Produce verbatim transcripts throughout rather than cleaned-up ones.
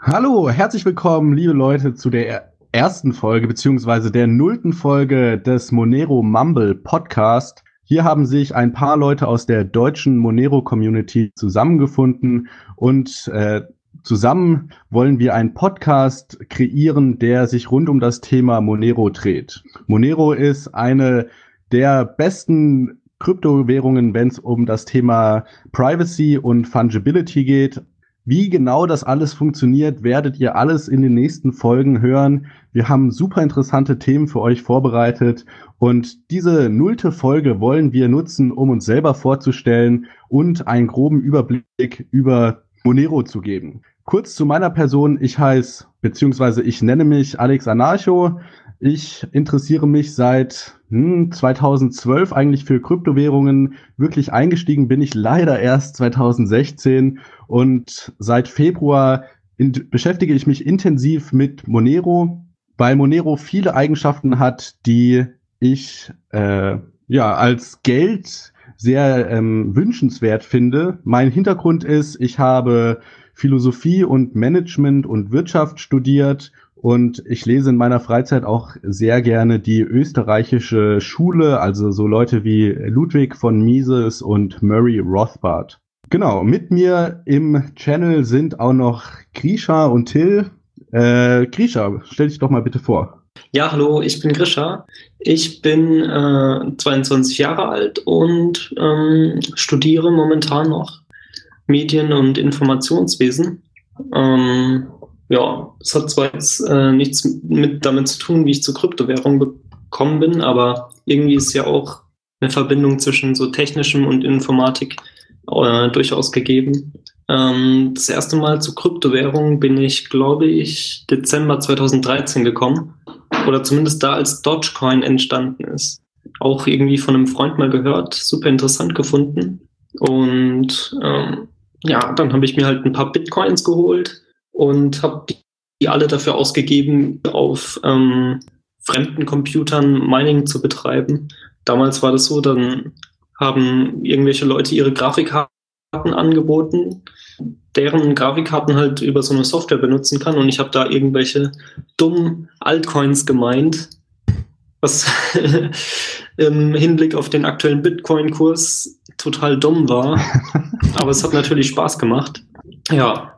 Hallo, herzlich willkommen, liebe Leute, zu der ersten Folge beziehungsweise der nullten Folge des Monero Mumble Podcast. Hier haben sich ein paar Leute aus der deutschen Monero-Community zusammengefunden und äh, zusammen wollen wir einen Podcast kreieren, der sich rund um das Thema Monero dreht. Monero ist eine der besten Kryptowährungen, wenn es um das Thema Privacy und Fungibility geht. Wie genau das alles funktioniert, werdet ihr alles in den nächsten Folgen hören. Wir haben super interessante Themen für euch vorbereitet und diese nullte Folge wollen wir nutzen, um uns selber vorzustellen und einen groben Überblick über Monero zu geben. Kurz zu meiner Person, ich heiße, beziehungsweise ich nenne mich Alex Anarcho. Ich interessiere mich seit hm, zweitausendzwölf eigentlich für Kryptowährungen. Wirklich eingestiegen bin ich leider erst zweitausendsechzehn und seit Februar in, beschäftige ich mich intensiv mit Monero, weil Monero viele Eigenschaften hat, die ich äh, ja als Geld sehr ähm, wünschenswert finde. Mein Hintergrund ist, ich habe Philosophie und Management und Wirtschaft studiert. Und ich lese in meiner Freizeit auch sehr gerne die österreichische Schule, also so Leute wie Ludwig von Mises und Murray Rothbard. Genau, mit mir im Channel sind auch noch Grisha und Till. Äh, Grisha, stell dich doch mal bitte vor. Ja, hallo, ich bin Grisha. Ich bin äh, zweiundzwanzig Jahre alt und ähm, studiere momentan noch Medien- und Informationswesen. Ähm, Ja, es hat zwar jetzt äh, nichts mit damit zu tun, wie ich zur Kryptowährung gekommen bin, aber irgendwie ist ja auch eine Verbindung zwischen so technischem und Informatik äh, durchaus gegeben. Ähm, das erste Mal zur Kryptowährung bin ich, glaube ich, Dezember zweitausenddreizehn gekommen. Oder zumindest da, als Dogecoin entstanden ist. Auch irgendwie von einem Freund mal gehört, super interessant gefunden. Und ähm, ja, dann habe ich mir halt ein paar Bitcoins geholt und habe die alle dafür ausgegeben, auf ähm, fremden Computern Mining zu betreiben. Damals war das so, dann haben irgendwelche Leute ihre Grafikkarten angeboten, deren Grafikkarten halt über so eine Software benutzen kann, und ich habe da irgendwelche dummen Altcoins gemeint, was im Hinblick auf den aktuellen Bitcoin-Kurs total dumm war. Aber es hat natürlich Spaß gemacht. Ja.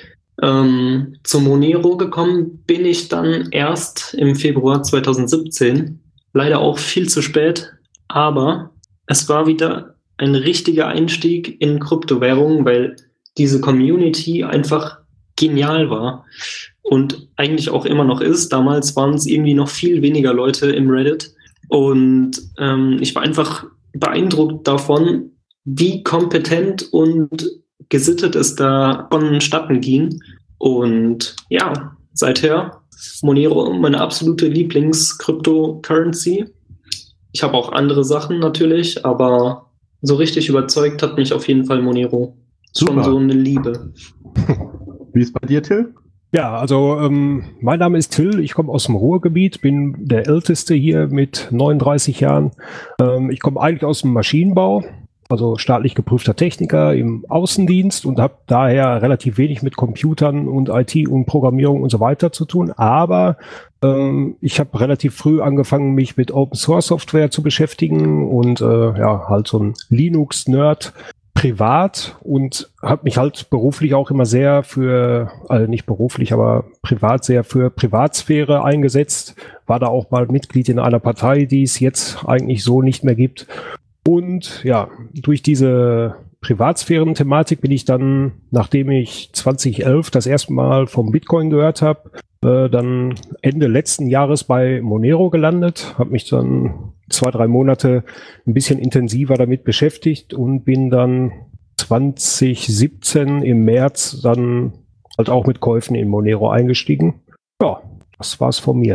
Ähm, zu Monero gekommen bin ich dann erst im Februar zweitausendsiebzehn. Leider auch viel zu spät, aber es war wieder ein richtiger Einstieg in Kryptowährungen, weil diese Community einfach genial war und eigentlich auch immer noch ist. Damals waren es irgendwie noch viel weniger Leute im Reddit und ähm, ich war einfach beeindruckt davon, wie kompetent und gesittet es da vonstatten ging. Und ja, seither Monero meine absolute Lieblings-Cryptocurrency. Ich habe auch andere Sachen natürlich, aber so richtig überzeugt hat mich auf jeden Fall Monero. Super. Schon so eine Liebe. Wie ist bei dir, Till? Ja, also ähm, mein Name ist Till, ich komme aus dem Ruhrgebiet, bin der Älteste hier mit neununddreißig Jahren. Ähm, ich komme eigentlich aus dem Maschinenbau, also staatlich geprüfter Techniker im Außendienst, und habe daher relativ wenig mit Computern und I T und Programmierung und so weiter zu tun. Aber ähm, ich habe relativ früh angefangen, mich mit Open Source Software zu beschäftigen und äh, ja, halt so ein Linux-Nerd privat, und habe mich halt beruflich auch immer sehr für, also nicht beruflich, aber privat sehr für Privatsphäre eingesetzt. War da auch mal Mitglied in einer Partei, die es jetzt eigentlich so nicht mehr gibt. Und ja, durch diese Privatsphären-Thematik bin ich dann, nachdem ich zweitausendelf das erste Mal vom Bitcoin gehört habe, äh, dann Ende letzten Jahres bei Monero gelandet, habe mich dann zwei, drei Monate ein bisschen intensiver damit beschäftigt und bin dann zweitausendsiebzehn im März dann halt auch mit Käufen in Monero eingestiegen. Ja, das war's von mir.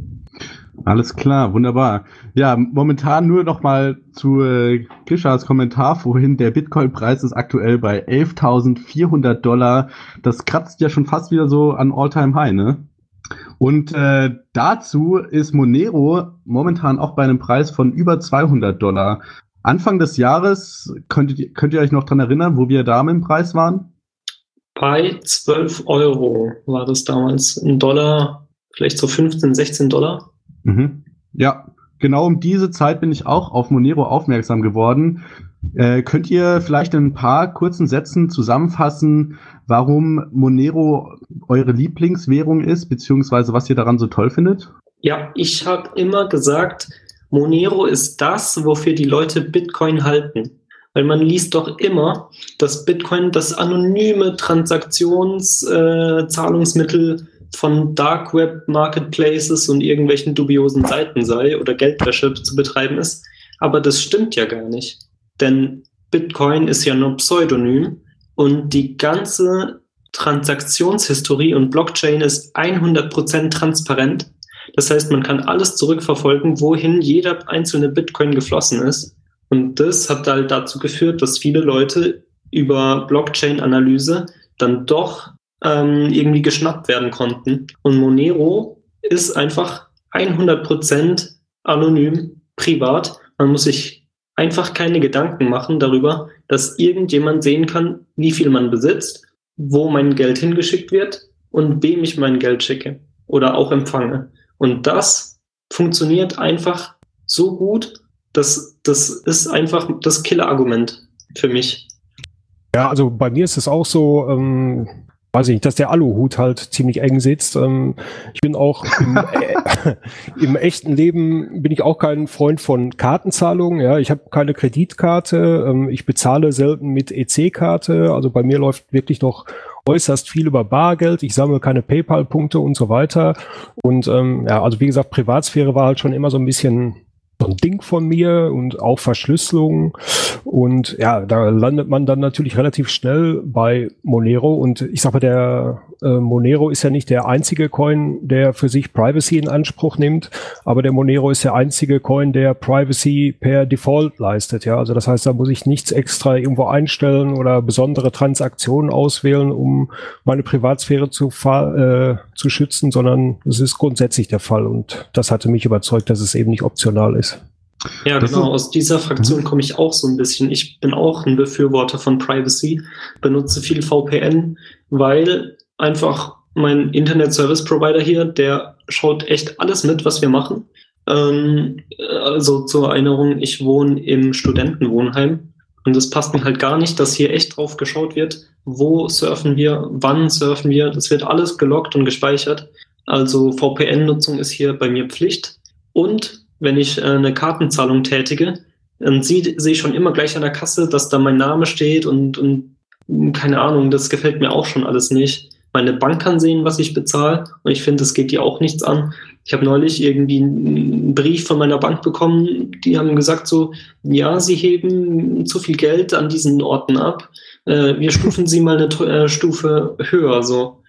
Alles klar, wunderbar. Ja, momentan nur noch mal zu äh, Grishas Kommentar vorhin. Der Bitcoin-Preis ist aktuell bei elftausendvierhundert Dollar. Das kratzt ja schon fast wieder so an All-Time-High, ne? Und äh, dazu ist Monero momentan auch bei einem Preis von über zweihundert Dollar. Anfang des Jahres, könnt ihr, könnt ihr euch noch dran erinnern, wo wir da mit dem Preis waren? Bei zwölf Euro war das damals. Ein Dollar, vielleicht so fünfzehn, sechzehn Dollar. Mhm. Ja, genau um diese Zeit bin ich auch auf Monero aufmerksam geworden. Äh, könnt ihr vielleicht in ein paar kurzen Sätzen zusammenfassen, warum Monero eure Lieblingswährung ist, beziehungsweise was ihr daran so toll findet? Ja, ich habe immer gesagt, Monero ist das, wofür die Leute Bitcoin halten. Weil man liest doch immer, dass Bitcoin das anonyme Transaktionszahlungsmittel äh, von Dark Web Marketplaces und irgendwelchen dubiosen Seiten sei oder Geldwäsche zu betreiben ist. Aber das stimmt ja gar nicht. Denn Bitcoin ist ja nur Pseudonym und die ganze Transaktionshistorie und Blockchain ist hundert Prozent transparent. Das heißt, man kann alles zurückverfolgen, wohin jeder einzelne Bitcoin geflossen ist. Und das hat halt dazu geführt, dass viele Leute über Blockchain-Analyse dann doch ähm, irgendwie geschnappt werden konnten. Und Monero ist einfach hundert Prozent anonym, privat. Man muss sich einfach keine Gedanken machen darüber, dass irgendjemand sehen kann, wie viel man besitzt, wo mein Geld hingeschickt wird und wem ich mein Geld schicke oder auch empfange. Und das funktioniert einfach so gut, dass das ist einfach das Killer-Argument für mich. Ja, also bei mir ist es auch so, ähm, weiß ich nicht, dass der Aluhut halt ziemlich eng sitzt. Ähm, ich bin auch im, äh, im echten Leben bin ich auch kein Freund von Kartenzahlungen. Ja, ich habe keine Kreditkarte. Ähm, ich bezahle selten mit E C-Karte. Also bei mir läuft wirklich noch äußerst viel über Bargeld. Ich sammle keine PayPal-Punkte und so weiter. Und ähm, ja, also wie gesagt, Privatsphäre war halt schon immer so ein bisschen so ein Ding von mir und auch Verschlüsselung. Und ja, da landet man dann natürlich relativ schnell bei Monero. Und ich sag mal, der äh, Monero ist ja nicht der einzige Coin, der für sich Privacy in Anspruch nimmt, aber der Monero ist der einzige Coin, der Privacy per Default leistet. Ja, also das heißt, da muss ich nichts extra irgendwo einstellen oder besondere Transaktionen auswählen, um meine Privatsphäre zu, äh, zu schützen, sondern es ist grundsätzlich der Fall. Und das hatte mich überzeugt, dass es eben nicht optional ist. Ja, das genau. Aus dieser Fraktion komme ich auch so ein bisschen. Ich bin auch ein Befürworter von Privacy, benutze viel V P N, weil einfach mein Internet-Service-Provider hier, der schaut echt alles mit, was wir machen. Ähm, also zur Erinnerung, ich wohne im Studentenwohnheim und es passt mir halt gar nicht, dass hier echt drauf geschaut wird, wo surfen wir, wann surfen wir. Das wird alles geloggt und gespeichert. Also V P N-Nutzung ist hier bei mir Pflicht. Und wenn ich äh, eine Kartenzahlung tätige, dann sehe seh ich schon immer gleich an der Kasse, dass da mein Name steht und, und keine Ahnung, das gefällt mir auch schon alles nicht. Meine Bank kann sehen, was ich bezahle und ich finde, das geht dir auch nichts an. Ich habe neulich irgendwie einen Brief von meiner Bank bekommen, die haben gesagt so, ja, sie heben zu viel Geld an diesen Orten ab, äh, wir stufen sie mal eine äh, Stufe höher. So.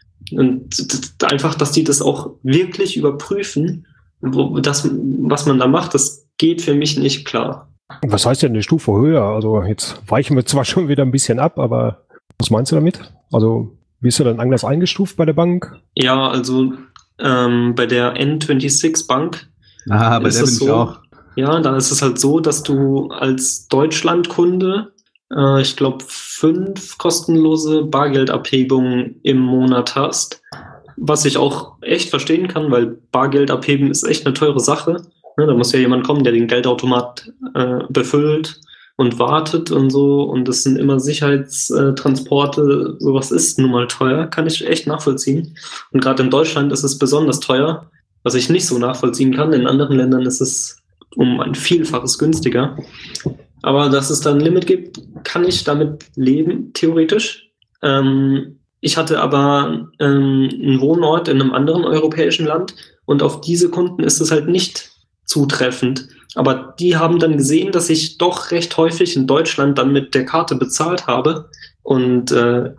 Und einfach, dass die das auch wirklich überprüfen, Wo, das, was man da macht, das geht für mich nicht klar. Was heißt denn eine Stufe höher? Also jetzt weichen wir zwar schon wieder ein bisschen ab, aber was meinst du damit? Also wirst du dann anders eingestuft bei der Bank? Ja, also ähm, bei der N sechsundzwanzig Bank ah, bei ist der es bin so, ich auch. Ja, dann ist es halt so, dass du als Deutschlandkunde äh, ich glaube fünf kostenlose Bargeldabhebungen im Monat hast. Was ich auch echt verstehen kann, weil Bargeld abheben ist echt eine teure Sache. Ne, da muss ja jemand kommen, der den Geldautomat äh, befüllt und wartet und so. Und das sind immer Sicherheitstransporte. Sowas ist nun mal teuer, kann ich echt nachvollziehen. Und gerade in Deutschland ist es besonders teuer, was ich nicht so nachvollziehen kann. In anderen Ländern ist es um ein Vielfaches günstiger. Aber dass es da ein Limit gibt, kann ich damit leben, theoretisch. Ähm, Ich hatte aber ähm, einen Wohnort in einem anderen europäischen Land und auf diese Kunden ist es halt nicht zutreffend. Aber die haben dann gesehen, dass ich doch recht häufig in Deutschland dann mit der Karte bezahlt habe und äh,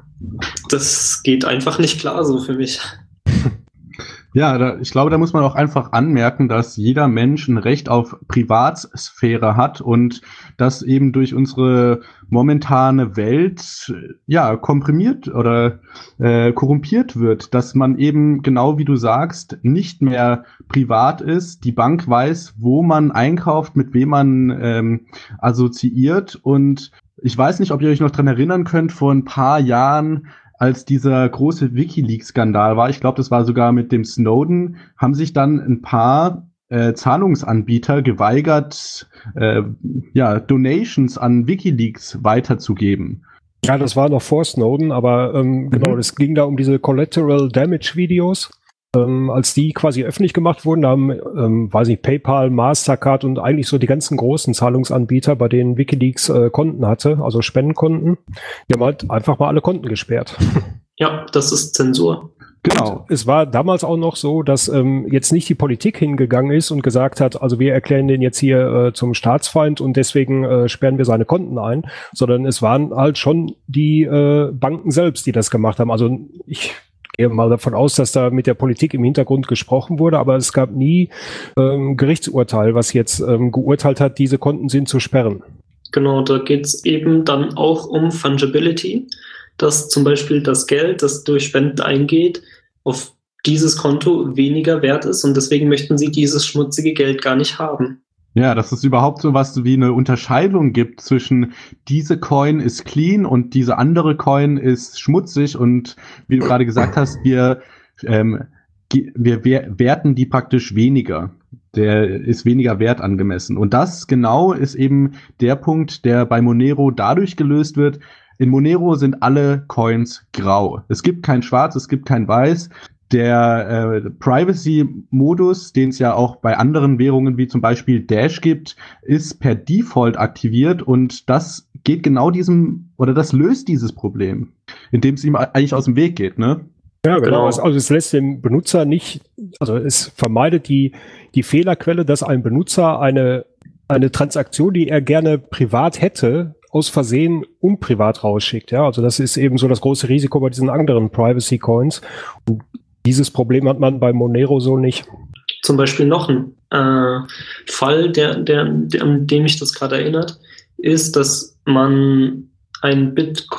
das geht einfach nicht klar so für mich. Ja, da, ich glaube, da muss man auch einfach anmerken, dass jeder Mensch ein Recht auf Privatsphäre hat und das eben durch unsere momentane Welt ja komprimiert oder äh, korrumpiert wird, dass man eben genau wie du sagst nicht mehr privat ist. Die Bank weiß, wo man einkauft, mit wem man ähm, assoziiert und ich weiß nicht, ob ihr euch noch dran erinnern könnt, vor ein paar Jahren als dieser große WikiLeaks-Skandal war, ich glaube, das war sogar mit dem Snowden, haben sich dann ein paar äh, Zahlungsanbieter geweigert, äh, ja, Donations an WikiLeaks weiterzugeben. Ja, das war noch vor Snowden, aber ähm, mhm. genau, es ging da um diese Collateral Damage Videos. Ähm, als die quasi öffentlich gemacht wurden, haben, ähm, weiß nicht, PayPal, Mastercard und eigentlich so die ganzen großen Zahlungsanbieter, bei denen WikiLeaks äh, Konten hatte, also Spendenkonten, die haben halt einfach mal alle Konten gesperrt. Ja, das ist Zensur. Genau. Und es war damals auch noch so, dass ähm, jetzt nicht die Politik hingegangen ist und gesagt hat, also wir erklären den jetzt hier äh, zum Staatsfeind und deswegen äh, sperren wir seine Konten ein, sondern es waren halt schon die äh, Banken selbst, die das gemacht haben. Also ich gehe mal davon aus, dass da mit der Politik im Hintergrund gesprochen wurde, aber es gab nie ähm, Gerichtsurteil, was jetzt ähm, geurteilt hat, diese Konten sind zu sperren. Genau, da geht es eben dann auch um Fungibility, dass zum Beispiel das Geld, das durch Spenden eingeht, auf dieses Konto weniger wert ist und deswegen möchten sie dieses schmutzige Geld gar nicht haben. Ja, dass es überhaupt so was wie eine Unterscheidung gibt zwischen diese Coin ist clean und diese andere Coin ist schmutzig und wie du gerade gesagt hast, wir, ähm, wir werten die praktisch weniger. Der ist weniger wert angemessen. Und das genau ist eben der Punkt, der bei Monero dadurch gelöst wird. In Monero sind alle Coins grau. Es gibt kein Schwarz, es gibt kein Weiß. Der äh, Privacy-Modus, den es ja auch bei anderen Währungen wie zum Beispiel Dash gibt, ist per Default aktiviert und das geht genau diesem, oder das löst dieses Problem, indem es ihm eigentlich aus dem Weg geht, ne? Ja, genau. Also es lässt den Benutzer nicht, also es vermeidet die, die Fehlerquelle, dass ein Benutzer eine, eine Transaktion, die er gerne privat hätte, aus Versehen unprivat rausschickt. Ja, also das ist eben so das große Risiko bei diesen anderen Privacy-Coins. Und dieses Problem hat man bei Monero so nicht. Zum Beispiel noch ein äh, Fall, der, der, der, an den mich das gerade erinnert, ist, dass man ein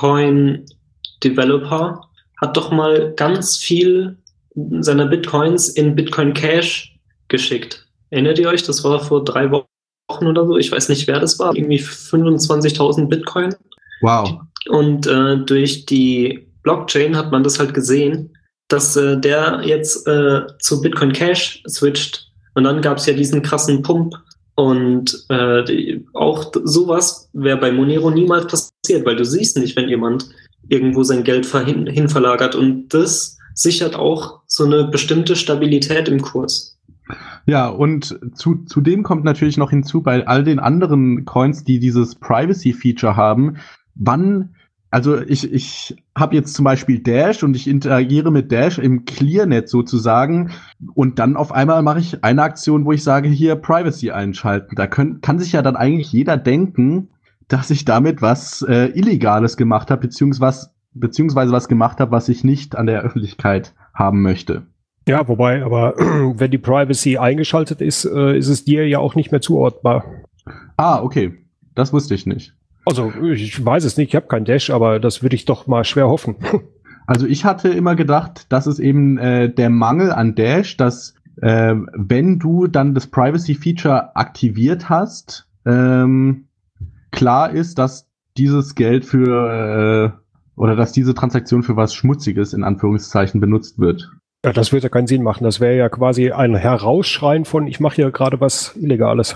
Bitcoin-Developer hat doch mal ganz viel seiner Bitcoins in Bitcoin Cash geschickt. Erinnert ihr euch? Das war vor drei Wochen oder so. Ich weiß nicht, wer das war. Irgendwie fünfundzwanzigtausend Bitcoin. Wow. Und äh, durch die Blockchain hat man das halt gesehen, dass äh, der jetzt äh, zu Bitcoin Cash switcht. Und dann gab es ja diesen krassen Pump. Und äh, die, auch sowas wäre bei Monero niemals passiert, weil du siehst nicht, wenn jemand irgendwo sein Geld hin, hin verlagert. Und das sichert auch so eine bestimmte Stabilität im Kurs. Ja, und zu, zudem kommt natürlich noch hinzu, bei all den anderen Coins, die dieses Privacy-Feature haben, wann, also ich, ich habe jetzt zum Beispiel Dash und ich interagiere mit Dash im Clearnet sozusagen und dann auf einmal mache ich eine Aktion, wo ich sage, hier Privacy einschalten. Da können, kann sich ja dann eigentlich jeder denken, dass ich damit was äh, Illegales gemacht habe, beziehungsweise, beziehungsweise was gemacht habe, was ich nicht an der Öffentlichkeit haben möchte. Ja, wobei, aber wenn die Privacy eingeschaltet ist, äh, ist es dir ja auch nicht mehr zuordnbar. Ah, okay. Das wusste ich nicht. Also, ich weiß es nicht, ich habe kein Dash, aber das würde ich doch mal schwer hoffen. Also ich hatte immer gedacht, das ist eben äh, der Mangel an Dash, dass äh, wenn du dann das Privacy-Feature aktiviert hast, ähm, klar ist, dass dieses Geld für, äh, oder dass diese Transaktion für was Schmutziges in Anführungszeichen benutzt wird. Ja, das würde ja keinen Sinn machen. Das wäre ja quasi ein Herausschreien von, ich mache hier gerade was Illegales.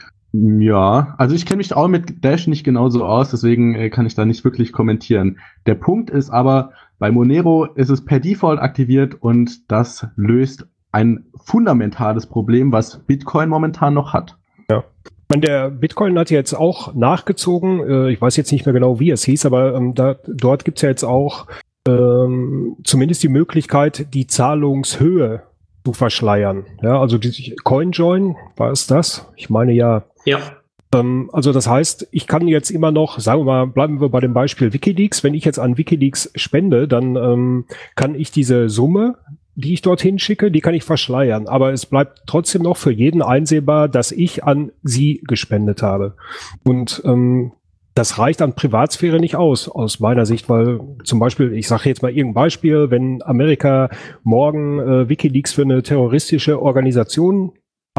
Ja, also ich kenne mich auch mit Dash nicht genauso aus, deswegen äh, kann ich da nicht wirklich kommentieren. Der Punkt ist aber, bei Monero ist es per Default aktiviert und das löst ein fundamentales Problem, was Bitcoin momentan noch hat. Ja. Und der Bitcoin hat jetzt auch nachgezogen, äh, ich weiß jetzt nicht mehr genau, wie es hieß, aber ähm, da, dort gibt es ja jetzt auch ähm, zumindest die Möglichkeit, die Zahlungshöhe zu verschleiern. Ja, also die CoinJoin, war es das? Ich meine ja. Ja. Ähm, also das heißt, ich kann jetzt immer noch, sagen wir mal, bleiben wir bei dem Beispiel WikiLeaks, wenn ich jetzt an WikiLeaks spende, dann ähm, kann ich diese Summe, die ich dorthin schicke, die kann ich verschleiern. Aber es bleibt trotzdem noch für jeden einsehbar, dass ich an sie gespendet habe. Und ähm, das reicht an Privatsphäre nicht aus, aus meiner Sicht, weil zum Beispiel, ich sage jetzt mal irgendein Beispiel, wenn Amerika morgen äh, WikiLeaks für eine terroristische Organisation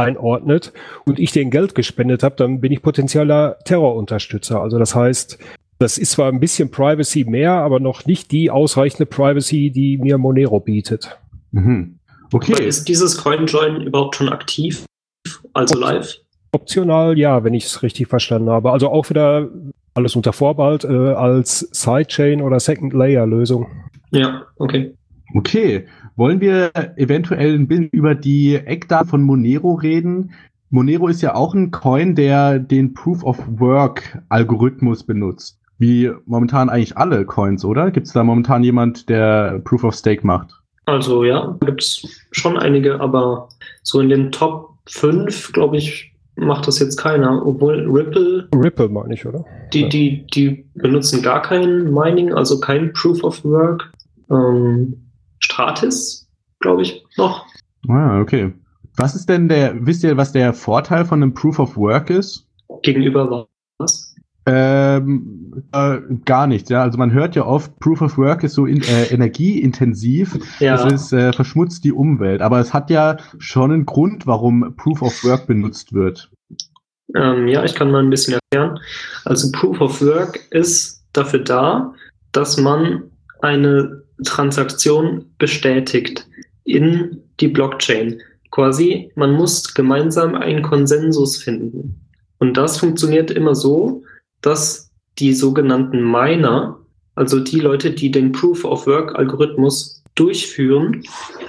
einordnet und ich denen Geld gespendet habe, dann bin ich potenzieller Terrorunterstützer. Also das heißt, Das ist zwar ein bisschen Privacy mehr, aber noch nicht die ausreichende Privacy, die mir Monero bietet. Mhm. Okay. Aber ist dieses CoinJoin überhaupt schon aktiv? Also live? Optional, ja, wenn ich es richtig verstanden habe. Also auch wieder alles unter Vorbehalt äh, als Sidechain oder Second-Layer-Lösung. Ja, okay. Okay. Wollen wir eventuell ein bisschen über die Eckdaten von Monero reden? Monero ist ja auch ein Coin, der den Proof-of-Work-Algorithmus benutzt. Wie momentan eigentlich alle Coins, oder? Gibt es da momentan jemand, der Proof-of-Stake macht? Also ja, gibt es schon einige, aber so in den Top fünf, glaube ich, macht das jetzt keiner. Obwohl Ripple... Ripple meine ich, oder? Die, Ja. die, die benutzen gar kein Mining, also kein Proof-of-Work. Ähm, Stratis, glaube ich, noch. Ah, okay. Was ist denn der, wisst ihr, was der Vorteil von einem Proof of Work ist? Gegenüber was? Ähm, äh, gar nichts, ja. Also man hört ja oft, Proof of Work ist so in, äh, energieintensiv, Ja. es ist, äh, verschmutzt die Umwelt, aber es hat ja schon einen Grund, warum Proof of Work benutzt wird. Ähm, ja, ich kann mal ein bisschen erklären. Also Proof of Work ist dafür da, dass man eine Transaktion bestätigt in die Blockchain. Quasi, man muss gemeinsam einen Konsensus finden. Und das funktioniert immer so, dass die sogenannten Miner, also die Leute, die den Proof-of-Work-Algorithmus durchführen,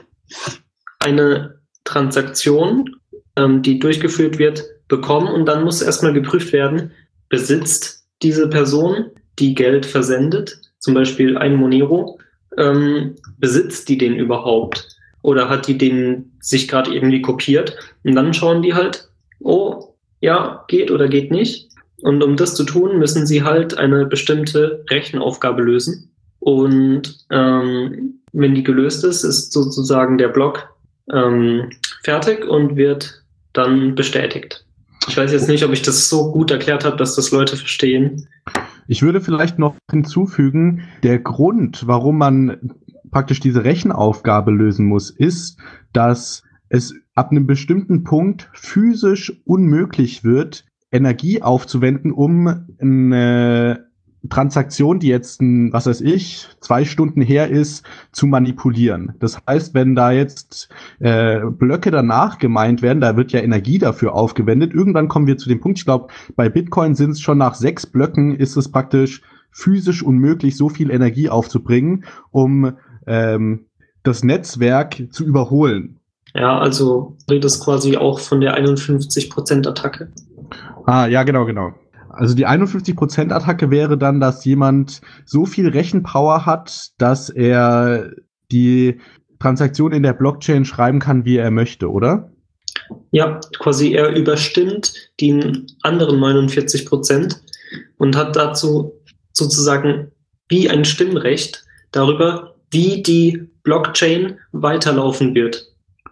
eine Transaktion, ähm, die durchgeführt wird, bekommen und dann muss erstmal geprüft werden, besitzt diese Person, die Geld versendet, zum Beispiel ein Monero, ähm, besitzt die den überhaupt? Oder hat die den sich gerade irgendwie kopiert? Und dann schauen die halt, oh, ja, geht oder geht nicht. Und um das zu tun, müssen sie halt eine bestimmte Rechenaufgabe lösen. Und ähm, wenn die gelöst ist, ist sozusagen der Block ähm, fertig und wird dann bestätigt. Ich weiß jetzt nicht, ob ich das so gut erklärt habe, dass das Leute verstehen. Ich würde vielleicht noch hinzufügen, der Grund, warum man praktisch diese Rechenaufgabe lösen muss, ist, dass es ab einem bestimmten Punkt physisch unmöglich wird, Energie aufzuwenden, um eine Transaktion, die jetzt, ein, was weiß ich, zwei Stunden her ist, zu manipulieren. Das heißt, wenn da jetzt äh, Blöcke danach gemeint werden, da wird ja Energie dafür aufgewendet. Irgendwann kommen wir zu dem Punkt, ich glaube, bei Bitcoin sind es schon nach sechs Blöcken, ist es praktisch physisch unmöglich, so viel Energie aufzubringen, um ähm, das Netzwerk zu überholen. Ja, also redest quasi auch von der einundfünfzig Prozent Attacke. Ah, ja, genau, genau. Also die einundfünfzig Prozent Attacke wäre dann, dass jemand so viel Rechenpower hat, dass er die Transaktion in der Blockchain schreiben kann, wie er möchte, oder? Ja, quasi er überstimmt die anderen neunundvierzig Prozent und hat dazu sozusagen wie ein Stimmrecht darüber, wie die Blockchain weiterlaufen wird.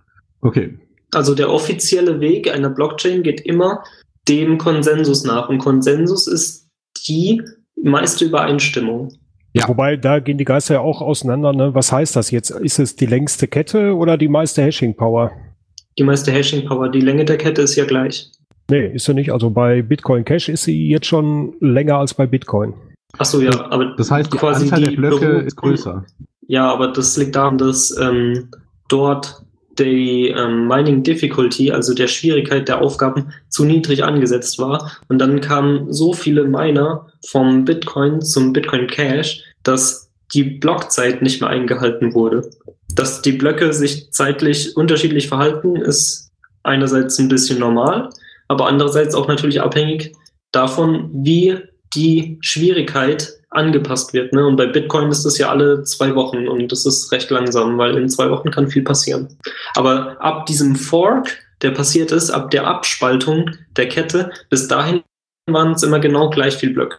Okay. Also der offizielle Weg einer Blockchain geht immer dem Konsensus nach. Und Konsensus ist die meiste Übereinstimmung. Ja. Wobei, da gehen die Geister ja auch auseinander. Ne? Was heißt das jetzt? Ist es die längste Kette oder die meiste Hashing-Power? Die meiste Hashing-Power. Die Länge der Kette ist ja gleich. Nee, ist sie nicht. Also bei Bitcoin Cash ist sie jetzt schon länger als bei Bitcoin. Ach so, ja. Aber das heißt, die quasi Anzahl die der Blöcke Beru- ist größer. Ja, aber das liegt daran, dass ähm, dort die ähm, Mining Difficulty, also der Schwierigkeit der Aufgaben, zu niedrig angesetzt war. Und dann kamen so viele Miner vom Bitcoin zum Bitcoin Cash, dass die Blockzeit nicht mehr eingehalten wurde. Dass die Blöcke sich zeitlich unterschiedlich verhalten, ist einerseits ein bisschen normal, aber andererseits auch natürlich abhängig davon, wie die Schwierigkeit angepasst wird. Ne? Und bei Bitcoin ist das ja alle zwei Wochen und das ist recht langsam, weil in zwei Wochen kann viel passieren. Aber ab diesem Fork, der passiert ist, ab der Abspaltung der Kette, bis dahin waren es immer genau gleich viel Blöcke.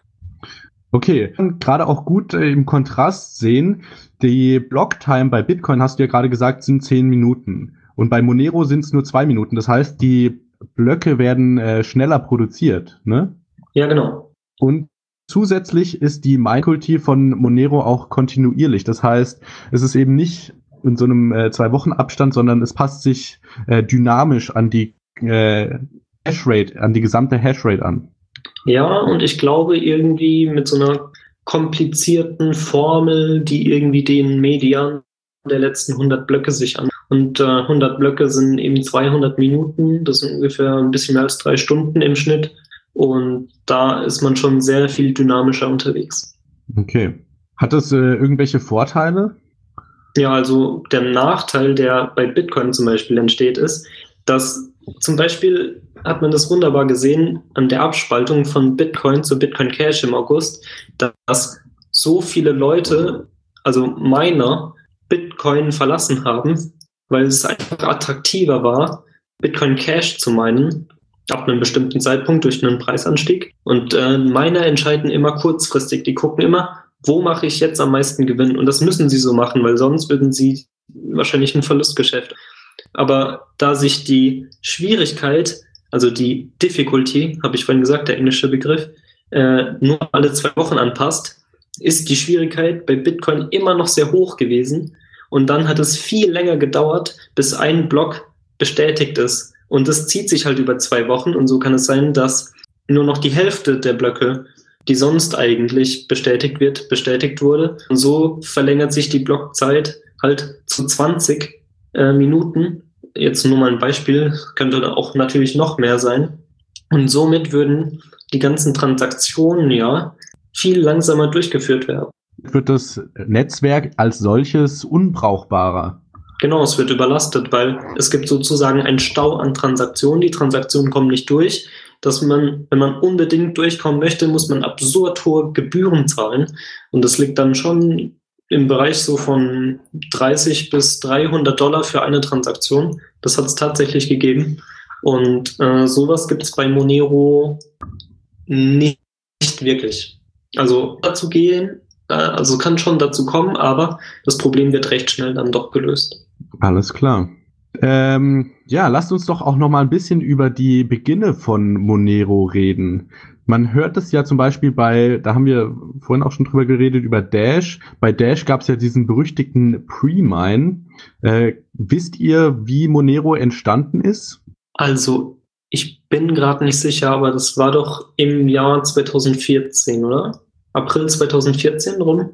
Okay, gerade auch gut äh, im Kontrast sehen, die Blocktime bei Bitcoin, hast du ja gerade gesagt, sind zehn Minuten. Und bei Monero sind es nur zwei Minuten. Das heißt, die Blöcke werden äh, schneller produziert, ne? Ja, genau. Und zusätzlich ist die Mining-Kultur von Monero auch kontinuierlich. Das heißt, es ist eben nicht in so einem äh, Zwei-Wochen-Abstand, sondern es passt sich äh, dynamisch an die äh, Hashrate, an die gesamte Hashrate an. Ja, und ich glaube irgendwie mit so einer komplizierten Formel, die irgendwie den Median der letzten hundert Blöcke sich an. Und äh, hundert Blöcke sind eben zweihundert Minuten, das sind ungefähr ein bisschen mehr als drei Stunden im Schnitt. Und da ist man schon sehr viel dynamischer unterwegs. Okay. Hat das äh, irgendwelche Vorteile? Ja, also der Nachteil, der bei Bitcoin zum Beispiel entsteht, ist, dass zum Beispiel hat man das wunderbar gesehen an der Abspaltung von Bitcoin zu Bitcoin Cash im August, dass so viele Leute, also Miner, Bitcoin verlassen haben, weil es einfach attraktiver war, Bitcoin Cash zu minen, ab einem bestimmten Zeitpunkt durch einen Preisanstieg. Und äh, Miner entscheiden immer kurzfristig, die gucken immer, wo mache ich jetzt am meisten Gewinn? Und das müssen sie so machen, weil sonst würden sie wahrscheinlich ein Verlustgeschäft. Aber da sich die Schwierigkeit, also die Difficulty, habe ich vorhin gesagt, der englische Begriff, äh, nur alle zwei Wochen anpasst, ist die Schwierigkeit bei Bitcoin immer noch sehr hoch gewesen. Und dann hat es viel länger gedauert, bis ein Block bestätigt ist. Und das zieht sich halt über zwei Wochen. Und so kann es sein, dass nur noch die Hälfte der Blöcke, die sonst eigentlich bestätigt wird, bestätigt wurde. Und so verlängert sich die Blockzeit halt zu zwanzig äh, Minuten. Jetzt nur mal ein Beispiel, könnte auch natürlich noch mehr sein. Und somit würden die ganzen Transaktionen ja viel langsamer durchgeführt werden. Wird das Netzwerk als solches unbrauchbarer? Genau, es wird überlastet, weil es gibt sozusagen einen Stau an Transaktionen. Die Transaktionen kommen nicht durch. Dass man, wenn man unbedingt durchkommen möchte, muss man absurd hohe Gebühren zahlen. Und das liegt dann schon im Bereich so von dreißig bis dreihundert Dollar für eine Transaktion. Das hat es tatsächlich gegeben. Und äh, sowas gibt es bei Monero nicht, nicht wirklich. Also dazu gehen, äh, also kann schon dazu kommen, aber das Problem wird recht schnell dann doch gelöst. Alles klar. Ähm, ja, lasst uns doch auch noch mal ein bisschen über die Beginne von Monero reden. Man hört es ja zum Beispiel bei, da haben wir vorhin auch schon drüber geredet, über Dash. Bei Dash gab es ja diesen berüchtigten Pre-Mine. Äh, wisst ihr, wie Monero entstanden ist? Also, ich bin gerade nicht sicher, aber das war doch im Jahr zweitausendvierzehn, oder? April zweitausendvierzehn rum?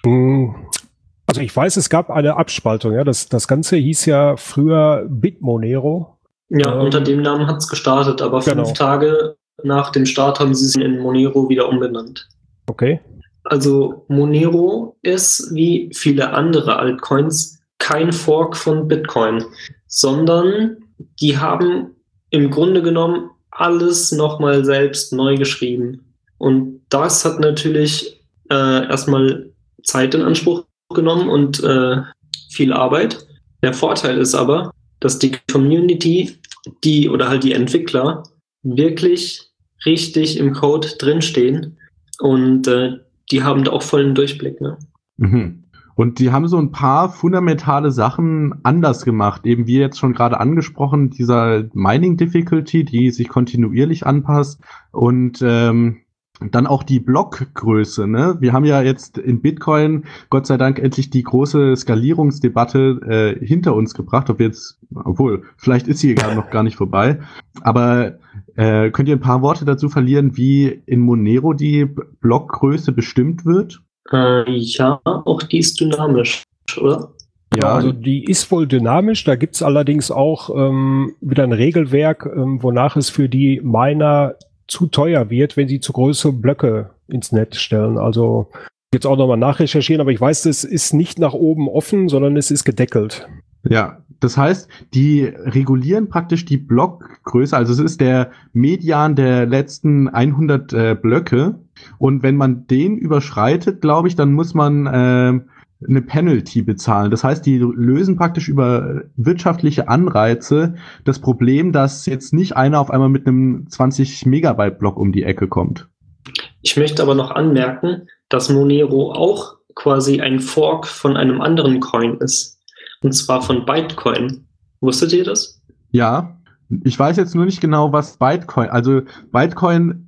Also ich weiß, es gab eine Abspaltung. Ja, das, das Ganze hieß ja früher Bitmonero. Ja, ähm, unter dem Namen hat es gestartet, aber fünf genau. Tage nach dem Start haben sie es in Monero wieder umbenannt. Okay. Also Monero ist, wie viele andere Altcoins, kein Fork von Bitcoin, sondern die haben im Grunde genommen alles nochmal selbst neu geschrieben. Und das hat natürlich äh, erstmal Zeit in Anspruch genommen und äh, viel Arbeit. Der Vorteil ist aber, dass die Community, die oder halt die Entwickler wirklich richtig im Code drinstehen und äh, die haben da auch vollen Durchblick. Ne? Mhm. Und die haben so ein paar fundamentale Sachen anders gemacht. Eben wie jetzt schon gerade angesprochen, dieser Mining Difficulty, die sich kontinuierlich anpasst und ähm, dann auch die Blockgröße, ne? Wir haben ja jetzt in Bitcoin, Gott sei Dank, endlich die große Skalierungsdebatte äh, hinter uns gebracht. Ob jetzt, obwohl, vielleicht ist sie gerade noch gar nicht vorbei. Aber äh, könnt ihr ein paar Worte dazu verlieren, wie in Monero die Blockgröße bestimmt wird? Äh, ja, auch die ist dynamisch, oder? Ja, also die ist wohl dynamisch. Da gibt's allerdings auch ähm, wieder ein Regelwerk, ähm, wonach es für die Miner zu teuer wird, wenn sie zu große Blöcke ins Netz stellen. Also jetzt auch nochmal nachrecherchieren, aber ich weiß, das ist nicht nach oben offen, sondern es ist gedeckelt. Ja, das heißt, die regulieren praktisch die Blockgröße, also es ist der Median der letzten hundert äh, Blöcke und wenn man den überschreitet, glaube ich, dann muss man äh, eine Penalty bezahlen. Das heißt, die lösen praktisch über wirtschaftliche Anreize das Problem, dass jetzt nicht einer auf einmal mit einem zwanzig Megabyte Block um die Ecke kommt. Ich möchte aber noch anmerken, dass Monero auch quasi ein Fork von einem anderen Coin ist. Und zwar von Bytecoin. Wusstet ihr das? Ja, ich weiß jetzt nur nicht genau, was Bytecoin, also Bytecoin,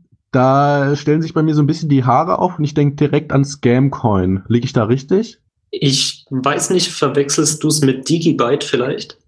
da stellen sich bei mir so ein bisschen die Haare auf und ich denke direkt an Scamcoin. Liege ich da richtig? Ich weiß nicht, verwechselst du es mit Digibyte vielleicht?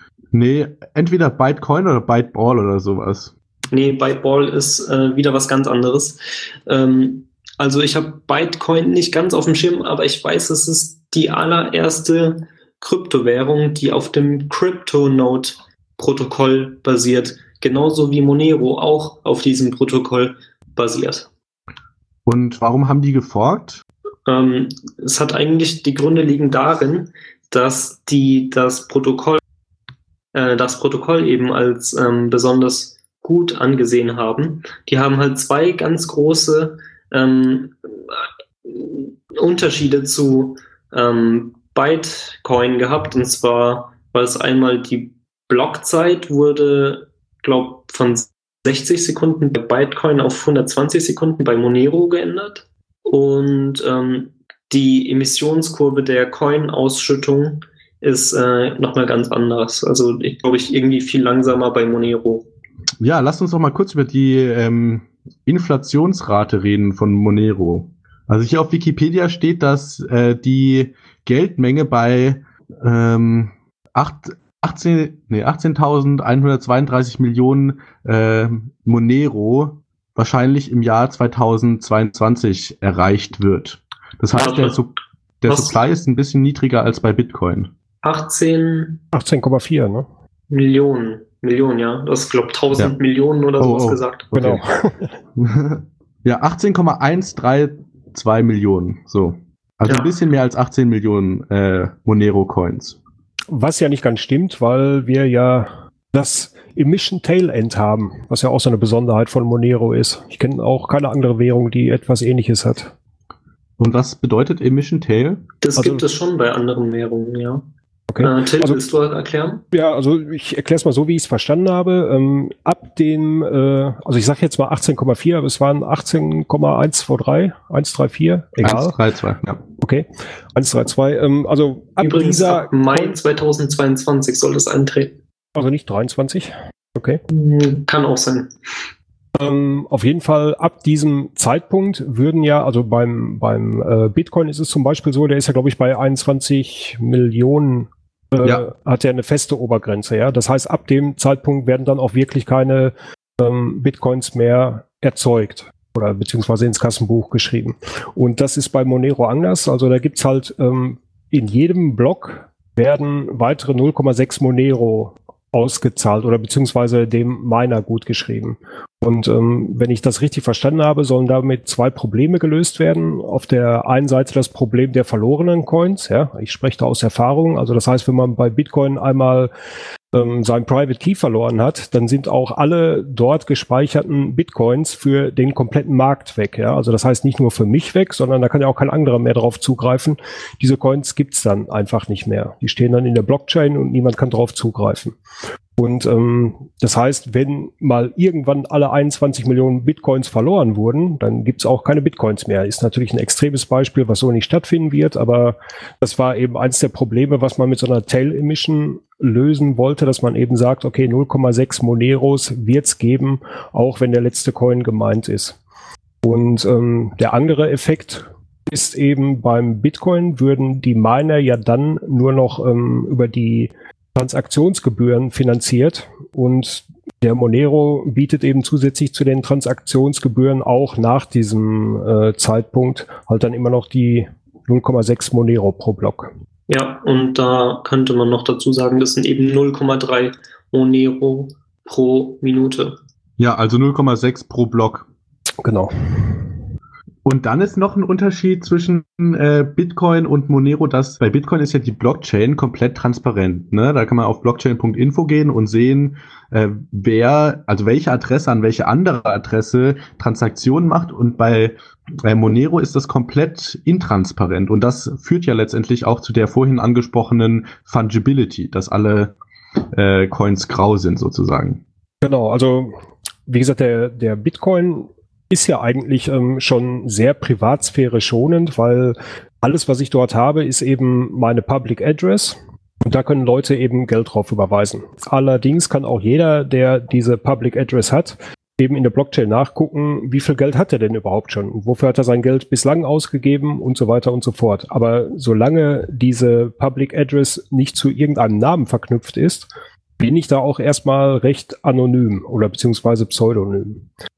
Nee, entweder Bytecoin oder Byteball oder sowas. Nee, Byteball ist äh, wieder was ganz anderes. Ähm, Also ich habe Bitcoin nicht ganz auf dem Schirm, aber ich weiß, es ist die allererste Kryptowährung, die auf dem CryptoNote-Protokoll basiert. Genauso wie Monero auch auf diesem Protokoll basiert. Und warum haben die geforkt? Ähm, es hat eigentlich, die Gründe liegen darin, dass die das Protokoll, äh, das Protokoll eben als ähm, besonders gut angesehen haben. Die haben halt zwei ganz große ähm, Unterschiede zu ähm, Bitcoin gehabt. Und zwar war es einmal, die Blockzeit wurde, glaube ich, von sechzig Sekunden bei Bitcoin auf hundertzwanzig Sekunden bei Monero geändert. Und ähm, die Emissionskurve der Coin-Ausschüttung ist äh, nochmal ganz anders. Also ich glaube, ich irgendwie viel langsamer bei Monero. Ja, lasst uns doch mal kurz über die ähm, Inflationsrate reden von Monero. Also hier auf Wikipedia steht, dass äh, die Geldmenge bei ähm, achtzehn, nee, achtzehntausendeinhundertzweiunddreißig Millionen äh, Monero wahrscheinlich im Jahr zweitausendzweiundzwanzig erreicht wird. Das heißt, der, Su- der Supply ist ein bisschen niedriger als bei Bitcoin. achtzehn achtzehn Komma vier, ne? Millionen. Millionen, ja. Du hast, glaube ich, tausend Ja. Millionen oder Oh, sowas oh. gesagt. Genau. Ja, achtzehn Komma hundertzweiunddreißig Millionen. So. Also Ja. ein bisschen mehr als achtzehn Millionen äh, Monero-Coins. Was ja nicht ganz stimmt, weil wir ja das Emission Tail End haben, was ja auch so eine Besonderheit von Monero ist. Ich kenne auch keine andere Währung, die etwas Ähnliches hat. Und was bedeutet Emission Tail? Das Also- gibt es schon bei anderen Währungen, ja. Okay. Äh, Till, Also- willst du erklären? Ja, also ich erkläre es mal so, wie ich es verstanden habe. Ähm, ab dem, äh, also ich sage jetzt mal achtzehn Komma vier, aber es waren achtzehn Komma hundertdreiundzwanzig, hundertdreißig, egal. eins drei zwei, ja. Okay, hundertdreiundzwanzig. Ähm, also ab Übrigens, dieser, ab Mai zweitausendzweiundzwanzig soll das eintreten. also nicht dreiundzwanzig. Okay. Hm, Kann auch sein. Ähm, auf jeden Fall ab diesem Zeitpunkt würden ja, also beim, beim äh, Bitcoin ist es zum Beispiel so, der ist ja, glaube ich, bei einundzwanzig Millionen, äh, Ja. hat er eine feste Obergrenze, ja. Das heißt, ab dem Zeitpunkt werden dann auch wirklich keine ähm, Bitcoins mehr erzeugt oder beziehungsweise ins Kassenbuch geschrieben. Und das ist bei Monero anders. Also da gibt's halt ähm, in jedem Block werden weitere null Komma sechs Monero ausgezahlt oder beziehungsweise dem Miner gut geschrieben. Und ähm, wenn ich das richtig verstanden habe, sollen damit zwei Probleme gelöst werden. Auf der einen Seite das Problem der verlorenen Coins. Ja, ich spreche da aus Erfahrung. Also das heißt, wenn man bei Bitcoin einmal ähm, sein Private Key verloren hat, dann sind auch alle dort gespeicherten Bitcoins für den kompletten Markt weg. Ja, also das heißt nicht nur für mich weg, sondern da kann ja auch kein anderer mehr drauf zugreifen. Diese Coins gibt's dann einfach nicht mehr. Die stehen dann in der Blockchain und niemand kann drauf zugreifen. Und ähm, das heißt, wenn mal irgendwann alle einundzwanzig Millionen Bitcoins verloren wurden, dann gibt's auch keine Bitcoins mehr. Ist natürlich ein extremes Beispiel, was so nicht stattfinden wird, aber das war eben eins der Probleme, was man mit so einer Tail Emission lösen wollte, dass man eben sagt, okay, null Komma sechs Moneros wird's geben, auch wenn der letzte Coin gemeint ist. Und ähm, der andere Effekt ist eben beim Bitcoin würden die Miner ja dann nur noch ähm, über die Transaktionsgebühren finanziert und der Monero bietet eben zusätzlich zu den Transaktionsgebühren auch nach diesem äh, Zeitpunkt halt dann immer noch die null Komma sechs Monero pro Block. Ja, und da könnte man noch dazu sagen, das sind eben null Komma drei Monero pro Minute. Ja, also null Komma sechs pro Block. Genau. Und dann ist noch ein Unterschied zwischen äh, Bitcoin und Monero, dass bei Bitcoin ist ja die Blockchain komplett transparent. Ne? Da kann man auf blockchain punkt info gehen und sehen, äh, wer, also welche Adresse an welche andere Adresse Transaktionen macht. Und bei, bei Monero ist das komplett intransparent. Und das führt ja letztendlich auch zu der vorhin angesprochenen Fungibility, dass alle äh, Coins grau sind sozusagen. Genau, also wie gesagt, der, der Bitcoin ist ja eigentlich ähm, schon sehr Privatsphäre schonend, weil alles, was ich dort habe, ist eben meine Public Address und da können Leute eben Geld drauf überweisen. Allerdings kann auch jeder, der diese Public Address hat, eben in der Blockchain nachgucken, wie viel Geld hat er denn überhaupt schon? Wofür hat er sein Geld bislang ausgegeben und so weiter und so fort. Aber solange diese Public Address nicht zu irgendeinem Namen verknüpft ist, bin ich da auch erstmal recht anonym oder beziehungsweise pseudonym.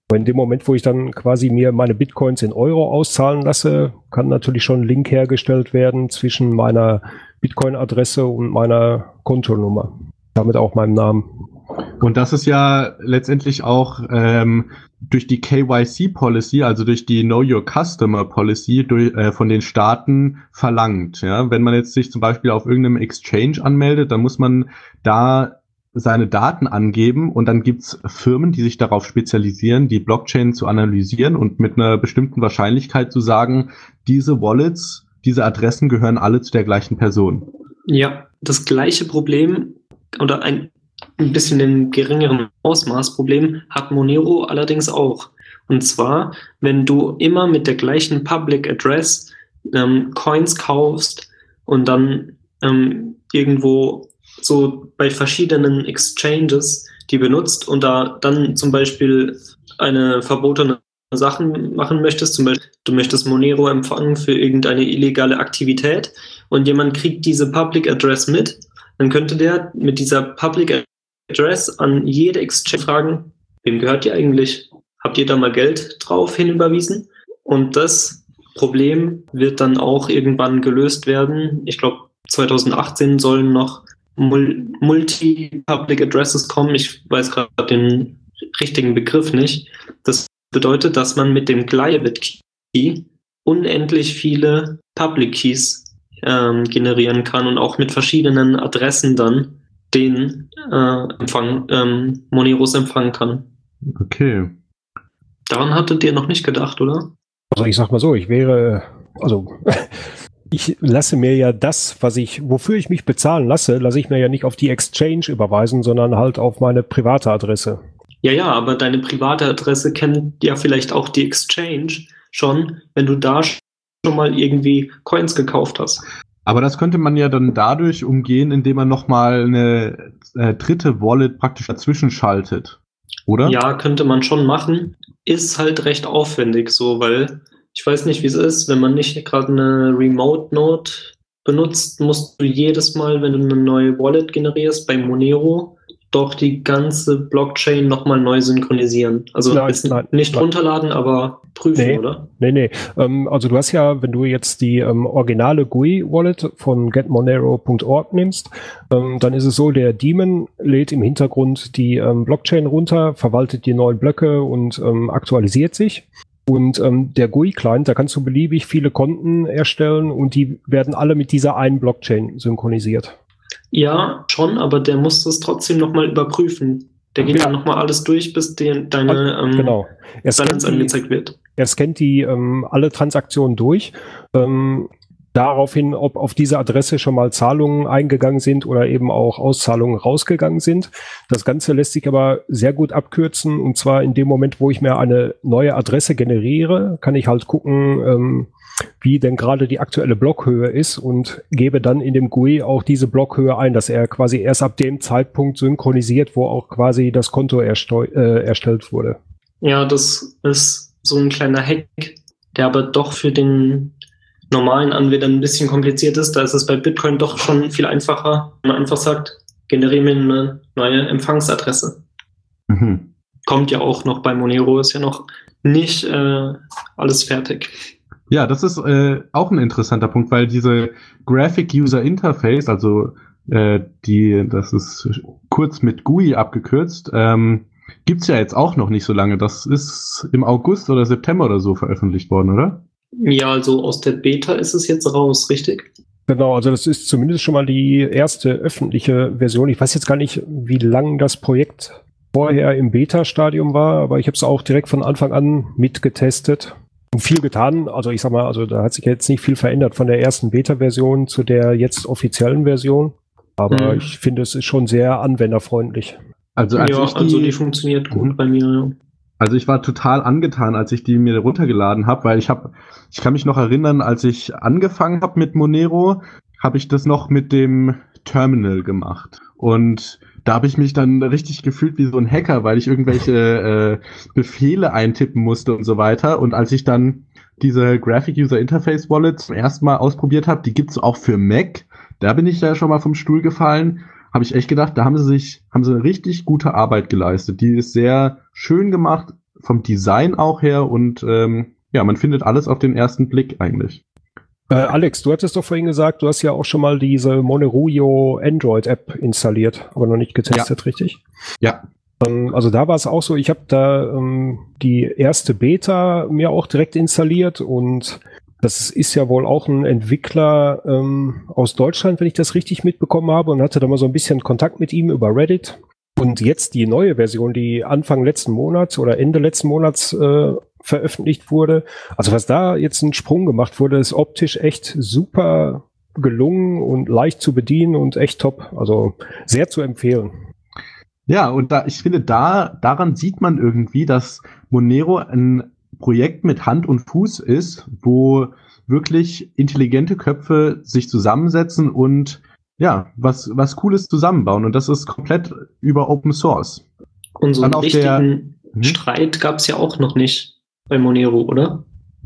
In dem Moment, wo ich dann quasi mir meine Bitcoins in Euro auszahlen lasse, kann natürlich schon ein Link hergestellt werden zwischen meiner Bitcoin-Adresse und meiner Kontonummer. Damit auch meinem Namen. Und das ist ja letztendlich auch ähm, durch die K Y C-Policy, also durch die Know Your Customer Policy durch, äh, von den Staaten verlangt. Ja? Wenn man jetzt sich zum Beispiel auf irgendeinem Exchange anmeldet, dann muss man da seine Daten angeben und dann gibt's Firmen, die sich darauf spezialisieren, die Blockchain zu analysieren und mit einer bestimmten Wahrscheinlichkeit zu sagen, diese Wallets, diese Adressen gehören alle zu der gleichen Person. Ja, das gleiche Problem oder ein, ein bisschen in geringeren Ausmaß Problem hat Monero allerdings auch. Und zwar, wenn du immer mit der gleichen Public Address ähm, Coins kaufst und dann ähm, irgendwo so bei verschiedenen Exchanges die benutzt und da dann zum Beispiel eine verbotene Sachen machen möchtest, zum Beispiel du möchtest Monero empfangen für irgendeine illegale Aktivität und jemand kriegt diese Public Address mit, dann könnte der mit dieser Public Address an jede Exchange fragen, wem gehört die eigentlich? Habt ihr da mal Geld drauf hinüberwiesen? Und das Problem wird dann auch irgendwann gelöst werden. Ich glaube, zwanzig achtzehn sollen noch Multi-Public Addresses kommen. Ich weiß gerade den richtigen Begriff nicht. Das bedeutet, dass man mit dem Glyabit Key unendlich viele Public Keys ähm, generieren kann und auch mit verschiedenen Adressen dann den äh, Empfang, ähm, Moneros empfangen kann. Okay. Daran hattet ihr noch nicht gedacht, oder? Also ich sag mal so, ich wäre, also ich lasse mir ja das, was ich, wofür ich mich bezahlen lasse, lasse ich mir ja nicht auf die Exchange überweisen, sondern halt auf meine private Adresse. Ja, ja, aber deine private Adresse kennt ja vielleicht auch die Exchange schon, wenn du da schon mal irgendwie Coins gekauft hast. Aber das könnte man ja dann dadurch umgehen, indem man nochmal eine äh, dritte Wallet praktisch dazwischen schaltet, oder? Ja, könnte man schon machen. Ist halt recht aufwendig so, weil ich weiß nicht, wie es ist, wenn man nicht gerade eine Remote Node benutzt, musst du jedes Mal, wenn du eine neue Wallet generierst bei Monero, doch die ganze Blockchain nochmal neu synchronisieren. Also Nein, jetzt nein, nicht nein. runterladen, aber prüfen, Nee. oder? Nee, nee. Ähm, also du hast ja, wenn du jetzt die ähm, originale G U I-Wallet von get monero punkt org nimmst, ähm, dann ist es so, der Daemon lädt im Hintergrund die ähm, Blockchain runter, verwaltet die neuen Blöcke und ähm, aktualisiert sich. Und ähm, der G U I-Client, da kannst du beliebig viele Konten erstellen und die werden alle mit dieser einen Blockchain synchronisiert. Ja, schon, aber der muss das trotzdem nochmal überprüfen. Der geht Ja. dann nochmal alles durch, bis die, deine ähm, Genau. Er Balance scannt die, angezeigt wird. er scannt die ähm, alle Transaktionen durch. Ähm, daraufhin, ob auf diese Adresse schon mal Zahlungen eingegangen sind oder eben auch Auszahlungen rausgegangen sind. Das Ganze lässt sich aber sehr gut abkürzen. Und zwar in dem Moment, wo ich mir eine neue Adresse generiere, kann ich halt gucken, ähm, wie denn gerade die aktuelle Blockhöhe ist und gebe dann in dem G U I auch diese Blockhöhe ein, dass er quasi erst ab dem Zeitpunkt synchronisiert, wo auch quasi das Konto ersteu- äh, erstellt wurde. Ja, das ist so ein kleiner Hack, der aber doch für den normalen Anwender ein bisschen kompliziert ist. Da ist es bei Bitcoin doch schon viel einfacher, wenn man einfach sagt, generiere mir eine neue Empfangsadresse. Mhm. Kommt ja auch noch bei Monero, ist ja noch nicht äh, alles fertig. Ja, das ist äh, auch ein interessanter Punkt, weil diese Graphic User Interface, also äh, die, das ist kurz mit G U I abgekürzt, ähm, gibt's ja jetzt auch noch nicht so lange. Das ist im August oder September oder so veröffentlicht worden, oder? Ja, also aus der Beta ist es jetzt raus, richtig? Genau, also das ist zumindest schon mal die erste öffentliche Version. Ich weiß jetzt gar nicht, wie lang das Projekt vorher im Beta-Stadium war, aber ich habe es auch direkt von Anfang an mitgetestet. Und viel getan, also ich sag mal, also da hat sich jetzt nicht viel verändert von der ersten Beta-Version zu der jetzt offiziellen Version. Aber Mhm. ich finde, es ist schon sehr anwenderfreundlich. Also als Ja, ich die, also die funktioniert gut Mhm. bei mir. Ja. Also ich war total angetan, als ich die mir runtergeladen habe, weil ich habe, ich kann mich noch erinnern, als ich angefangen habe mit Monero, habe ich das noch mit dem Terminal gemacht. Und da habe ich mich dann richtig gefühlt wie so ein Hacker, weil ich irgendwelche äh, Befehle eintippen musste und so weiter. Und als ich dann diese Graphic User Interface Wallet zum ersten Mal ausprobiert habe, die gibt's auch für Mac, da bin ich ja schon mal vom Stuhl gefallen. Habe ich echt gedacht, da haben sie sich, haben sie eine richtig gute Arbeit geleistet. Die ist sehr schön gemacht, vom Design auch her und ähm, ja, man findet alles auf den ersten Blick eigentlich. Äh, Alex, du hattest doch vorhin gesagt, du hast ja auch schon mal diese Monerujo Android-App installiert, aber noch nicht getestet, ja. Richtig? Ja. Ähm, also da war es auch so, ich habe da ähm, die erste Beta mir auch direkt installiert und das ist ja wohl auch ein Entwickler ähm, aus Deutschland, wenn ich das richtig mitbekommen habe, und hatte da mal so ein bisschen Kontakt mit ihm über Reddit. Und jetzt die neue Version, die Anfang letzten Monats oder Ende letzten Monats äh, veröffentlicht wurde. Also was da jetzt ein Sprung gemacht wurde, ist optisch echt super gelungen und leicht zu bedienen und echt top. Also sehr zu empfehlen. Ja, und da, ich finde, da daran sieht man irgendwie, dass Monero ein Projekt mit Hand und Fuß ist, wo wirklich intelligente Köpfe sich zusammensetzen und ja, was, was Cooles zusammenbauen. Und das ist komplett über Open Source. Und so einen richtigen der, Streit gab es ja auch noch nicht bei Monero, oder?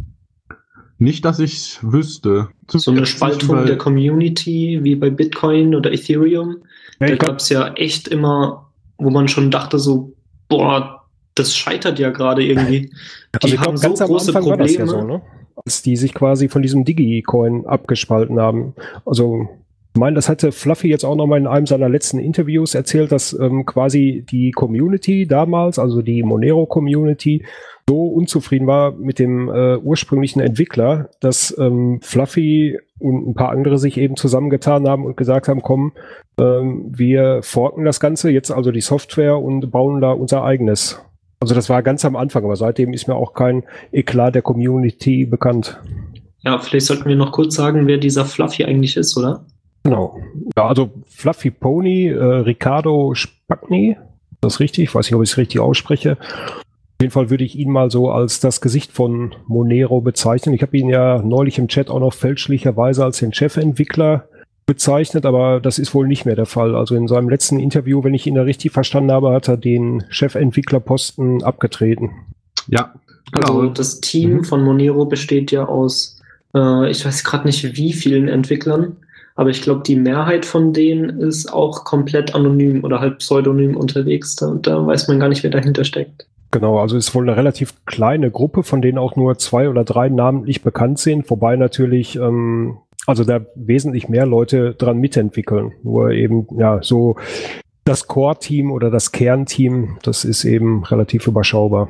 Nicht, dass ich wüsste. So eine Spaltung der Community wie bei Bitcoin oder Ethereum. Ja, da gab es ja echt immer, wo man schon dachte so, boah, das scheitert ja gerade irgendwie. Die also ich haben glaub, so ganz am große Anfang Probleme. War das ja so, ne? Als die sich quasi von diesem Digi-Coin abgespalten haben. Also ich meine, das hatte Fluffy jetzt auch nochmal in einem seiner letzten Interviews erzählt, dass ähm, quasi die Community damals, also die Monero-Community, so unzufrieden war mit dem äh, ursprünglichen Entwickler, dass ähm, Fluffy und ein paar andere sich eben zusammengetan haben und gesagt haben, komm, ähm, wir forken das Ganze, jetzt also die Software und bauen da unser eigenes. Also das war ganz am Anfang, aber seitdem ist mir auch kein Eklat der Community bekannt. Ja, vielleicht sollten wir noch kurz sagen, wer dieser Fluffy eigentlich ist, oder? Genau. Ja, also Fluffy Pony, äh, Riccardo Spagni, das ist richtig, ich weiß nicht, ob ich es richtig ausspreche. Auf jeden Fall würde ich ihn mal so als das Gesicht von Monero bezeichnen. Ich habe ihn ja neulich im Chat auch noch fälschlicherweise als den Chefentwickler bezeichnet, aber das ist wohl nicht mehr der Fall. Also in seinem letzten Interview, wenn ich ihn da richtig verstanden habe, hat er den Chefentwicklerposten abgetreten. Ja, genau. Also das Team mhm. von Monero besteht ja aus, äh, ich weiß gerade nicht wie vielen Entwicklern, aber ich glaube, die Mehrheit von denen ist auch komplett anonym oder halt pseudonym unterwegs. Da, da weiß man gar nicht, wer dahinter steckt. Genau, also ist wohl eine relativ kleine Gruppe, von denen auch nur zwei oder drei namentlich bekannt sind, wobei natürlich, ähm, also da wesentlich mehr Leute dran mitentwickeln. Nur eben, ja, so das Core-Team oder das Kernteam, das ist eben relativ überschaubar.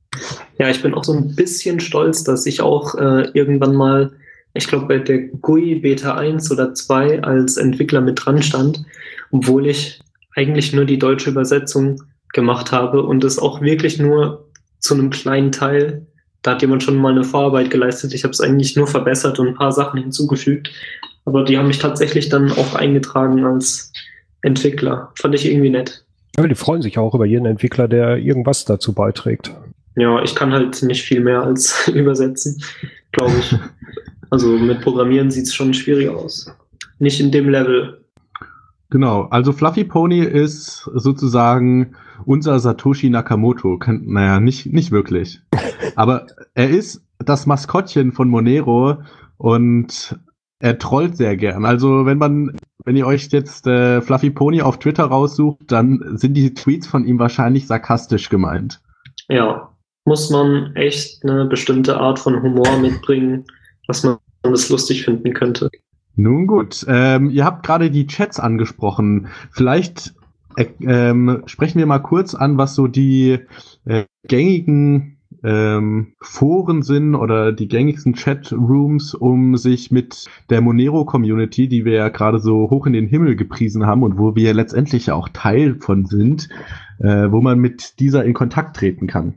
Ja, ich bin auch so ein bisschen stolz, dass ich auch äh, irgendwann mal, ich glaube bei der G U I Beta eins oder zwei als Entwickler mit dran stand, obwohl ich eigentlich nur die deutsche Übersetzung gemacht habe und es auch wirklich nur zu einem kleinen Teil, da hat jemand schon mal eine Vorarbeit geleistet. Ich habe es eigentlich nur verbessert und ein paar Sachen hinzugefügt, aber die haben mich tatsächlich dann auch eingetragen als Entwickler. Fand ich irgendwie nett. Ja, die freuen sich auch über jeden Entwickler, der irgendwas dazu beiträgt. Ja, ich kann halt nicht viel mehr als übersetzen, glaube ich. Also mit Programmieren sieht es schon schwierig aus. Nicht in dem Level. Genau, also Fluffy Pony ist sozusagen unser Satoshi Nakamoto. Naja, nicht, nicht wirklich. Aber er ist das Maskottchen von Monero und er trollt sehr gern. Also wenn man, wenn ihr euch jetzt äh, Fluffy Pony auf Twitter raussucht, dann sind die Tweets von ihm wahrscheinlich sarkastisch gemeint. Ja, muss man echt eine bestimmte Art von Humor mitbringen, dass man das lustig finden könnte. Nun gut, ähm, ihr habt gerade die Chats angesprochen. Vielleicht äh, ähm, sprechen wir mal kurz an, was so die äh, gängigen ähm, Foren sind oder die gängigsten Chatrooms, um sich mit der Monero-Community, die wir ja gerade so hoch in den Himmel gepriesen haben und wo wir letztendlich ja auch Teil von sind, äh, wo man mit dieser in Kontakt treten kann.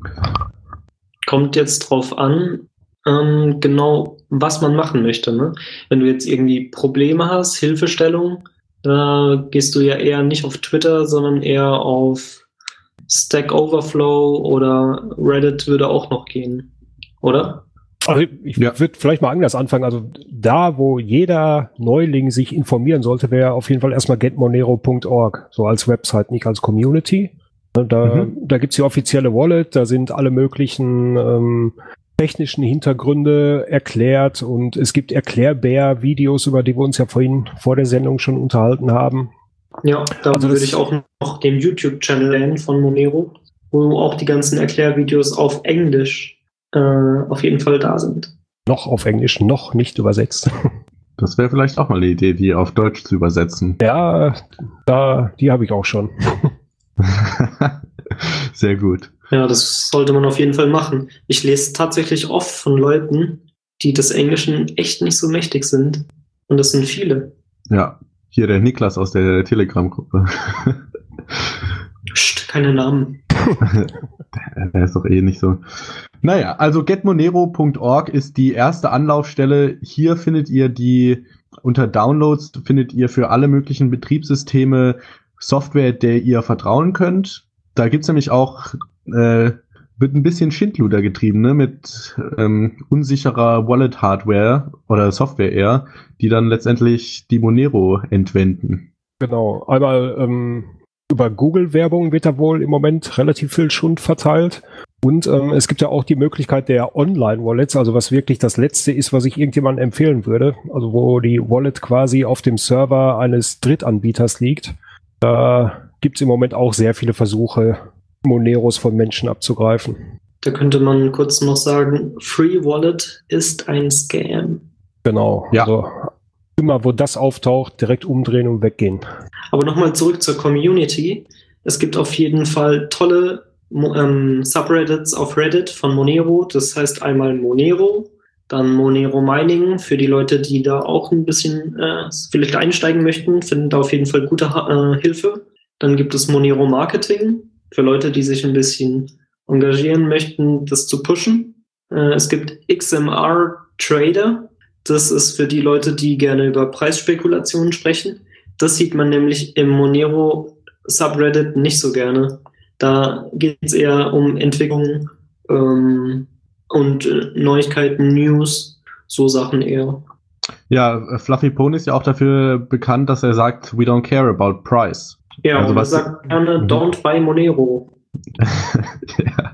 Kommt jetzt drauf an, ähm, genau was man machen möchte. Ne? Wenn du jetzt irgendwie Probleme hast, Hilfestellung, äh, gehst du ja eher nicht auf Twitter, sondern eher auf Stack Overflow oder Reddit würde auch noch gehen, oder? Also ich ja. würde vielleicht mal anders anfangen. Also da, wo jeder Neuling sich informieren sollte, wäre auf jeden Fall erstmal get monero punkt org, so als Website, nicht als Community. Da, mhm. da gibt es die offizielle Wallet, da sind alle möglichen ähm, technischen Hintergründe erklärt und es gibt Erklärbär-Videos, über die wir uns ja vorhin vor der Sendung schon unterhalten haben. Ja, da also würde ich auch noch den YouTube-Channel nennen von Monero. wo auch die ganzen Erklärvideos auf Englisch äh, auf jeden Fall da sind. Noch auf Englisch, noch nicht übersetzt. Das wäre vielleicht auch mal eine Idee, die auf Deutsch zu übersetzen. Ja, da, die habe ich auch schon. Sehr gut. Ja, das sollte man auf jeden Fall machen. Ich lese tatsächlich oft von Leuten, die des Englischen echt nicht so mächtig sind. Und das sind viele. Ja, hier der Niklas aus der Telegram-Gruppe. Psst, keine Namen. der, der ist doch eh nicht so. Naja, also get monero punkt org ist die erste Anlaufstelle. Hier findet ihr die, unter Downloads findet ihr für alle möglichen Betriebssysteme Software, der ihr vertrauen könnt. Da gibt's nämlich auch, äh, wird ein bisschen Schindluder getrieben, ne, mit ähm, unsicherer Wallet-Hardware oder Software eher, die dann letztendlich die Monero entwenden. Genau, einmal ähm, über Google-Werbung wird da wohl im Moment relativ viel Schund verteilt. Und ähm, es gibt ja auch die Möglichkeit der Online-Wallets, also was wirklich das Letzte ist, was ich irgendjemandem empfehlen würde. Also wo die Wallet quasi auf dem Server eines Drittanbieters liegt. Da gibt es im Moment auch sehr viele Versuche, Moneros von Menschen abzugreifen. Da könnte man kurz noch sagen, Free Wallet ist ein Scam. Genau, ja. Also immer wo das auftaucht, direkt umdrehen und weggehen. Aber nochmal zurück zur Community. Es gibt auf jeden Fall tolle ähm, Subreddits auf Reddit von Monero. Das heißt einmal Monero, dann Monero Mining für die Leute, die da auch ein bisschen äh, vielleicht einsteigen möchten, finden da auf jeden Fall gute äh, Hilfe. Dann gibt es Monero Marketing für Leute, die sich ein bisschen engagieren möchten, das zu pushen. Äh, es gibt X M R Trader. Das ist für die Leute, die gerne über Preisspekulationen sprechen. Das sieht man nämlich im Monero Subreddit nicht so gerne. Da geht es eher um Entwicklung ähm, und äh, Neuigkeiten, News, so Sachen eher. Ja, Fluffy Pony ist ja auch dafür bekannt, dass er sagt, we don't care about price. Ja, also und was er sagt gerne, don't buy Monero. ja.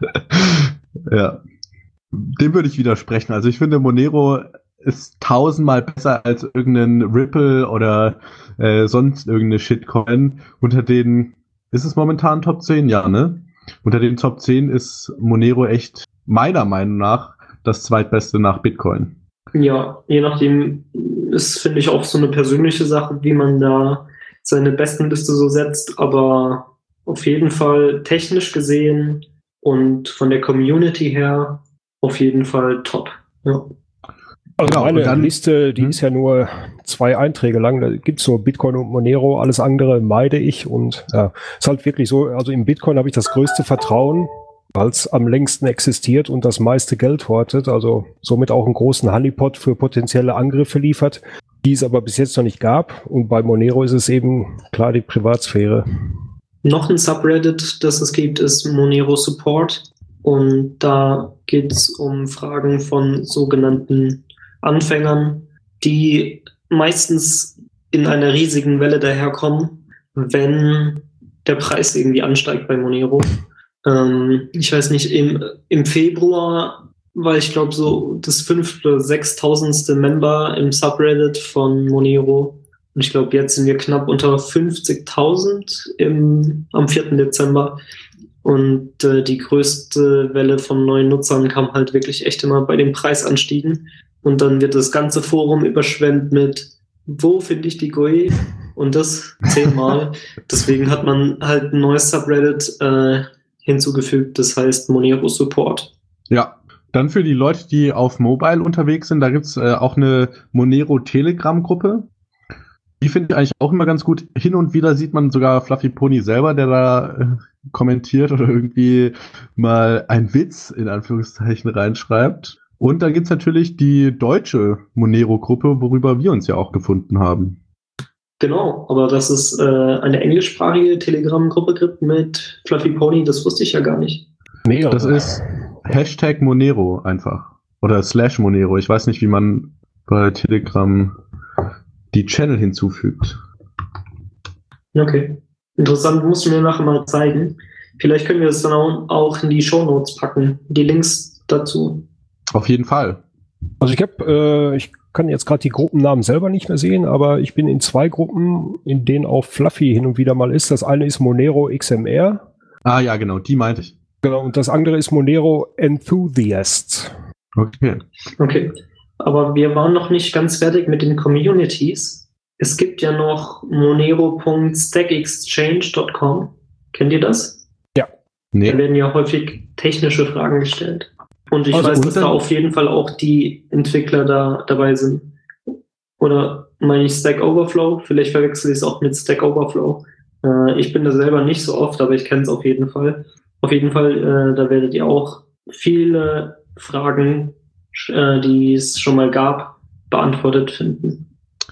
ja, dem würde ich widersprechen. Also ich finde, Monero ist tausendmal besser als irgendein Ripple oder äh, sonst irgendeine Shitcoin. Unter den, ist es momentan Top zehn? Ja, ne? Unter den Top zehn ist Monero echt meiner Meinung nach das zweitbeste nach Bitcoin. Ja, je nachdem ist, finde ich, auch so eine persönliche Sache, wie man da seine Bestenliste so setzt, aber auf jeden Fall technisch gesehen und von der Community her auf jeden Fall top. Ja. Also genau, meine dann, Liste, die hm? ist ja nur zwei Einträge lang, da gibt's nur Bitcoin und Monero, alles andere meide ich und ja, ist halt wirklich so, also im Bitcoin habe ich das größte Vertrauen, weil es am längsten existiert und das meiste Geld hortet, also somit auch einen großen Honeypot für potenzielle Angriffe liefert, die es aber bis jetzt noch nicht gab. Und bei Monero ist es eben klar die Privatsphäre. Noch ein Subreddit, das es gibt, ist Monero Support. Und da geht es um Fragen von sogenannten Anfängern, die meistens in einer riesigen Welle daherkommen, wenn der Preis irgendwie ansteigt bei Monero. Ähm, ich weiß nicht, im, im Februar war ich glaube so das fünfte oder sechstausendste Member im Subreddit von Monero. Und ich glaube, jetzt sind wir knapp unter fünfzigtausend im, am vierten Dezember. Und äh, die größte Welle von neuen Nutzern kam halt wirklich echt immer bei den Preisanstiegen. Und dann wird das ganze Forum überschwemmt mit, wo finde ich die G U I? Und das zehnmal. Deswegen hat man halt ein neues Subreddit äh, hinzugefügt, das heißt Monero Support. Ja, dann für die Leute, die auf Mobile unterwegs sind, da gibt's äh, auch eine Monero Telegram-Gruppe. Die finde ich eigentlich auch immer ganz gut. Hin und wieder sieht man sogar Fluffy Pony selber, der da äh, kommentiert oder irgendwie mal einen Witz in Anführungszeichen reinschreibt. Und dann gibt's natürlich die deutsche Monero-Gruppe, worüber wir uns ja auch gefunden haben. Genau, aber dass es äh, eine englischsprachige Telegram-Gruppe gibt mit Fluffy Pony, das wusste ich ja gar nicht. Mega. Das ist Hashtag Monero einfach. Oder slash Monero. Ich weiß nicht, wie man bei Telegram die Channel hinzufügt. Okay. Interessant, musst du mir nachher mal zeigen. Vielleicht können wir das dann auch in die Shownotes packen, die Links dazu. Auf jeden Fall. Also ich habe, äh, ich kann jetzt gerade die Gruppennamen selber nicht mehr sehen, aber ich bin in zwei Gruppen, in denen auch Fluffy hin und wieder mal ist. Das eine ist Monero X M R. Ah ja, genau, die meinte ich. Genau, und das andere ist Monero Enthusiasts. Okay. Okay. Aber wir waren noch nicht ganz fertig mit den Communities. Es gibt ja noch monero punkt stack exchange punkt com. Kennt ihr das? Ja. Nee. Da werden ja häufig technische Fragen gestellt. Und ich Also weiß, dass unter- da auf jeden Fall auch die Entwickler da dabei sind. Oder meine ich Stack Overflow? Vielleicht verwechsel ich es auch mit Stack Overflow. Äh, ich bin da selber nicht so oft, aber ich kenne es auf jeden Fall. Auf jeden Fall, äh, da werdet ihr auch viele Fragen, äh, die es schon mal gab, beantwortet finden.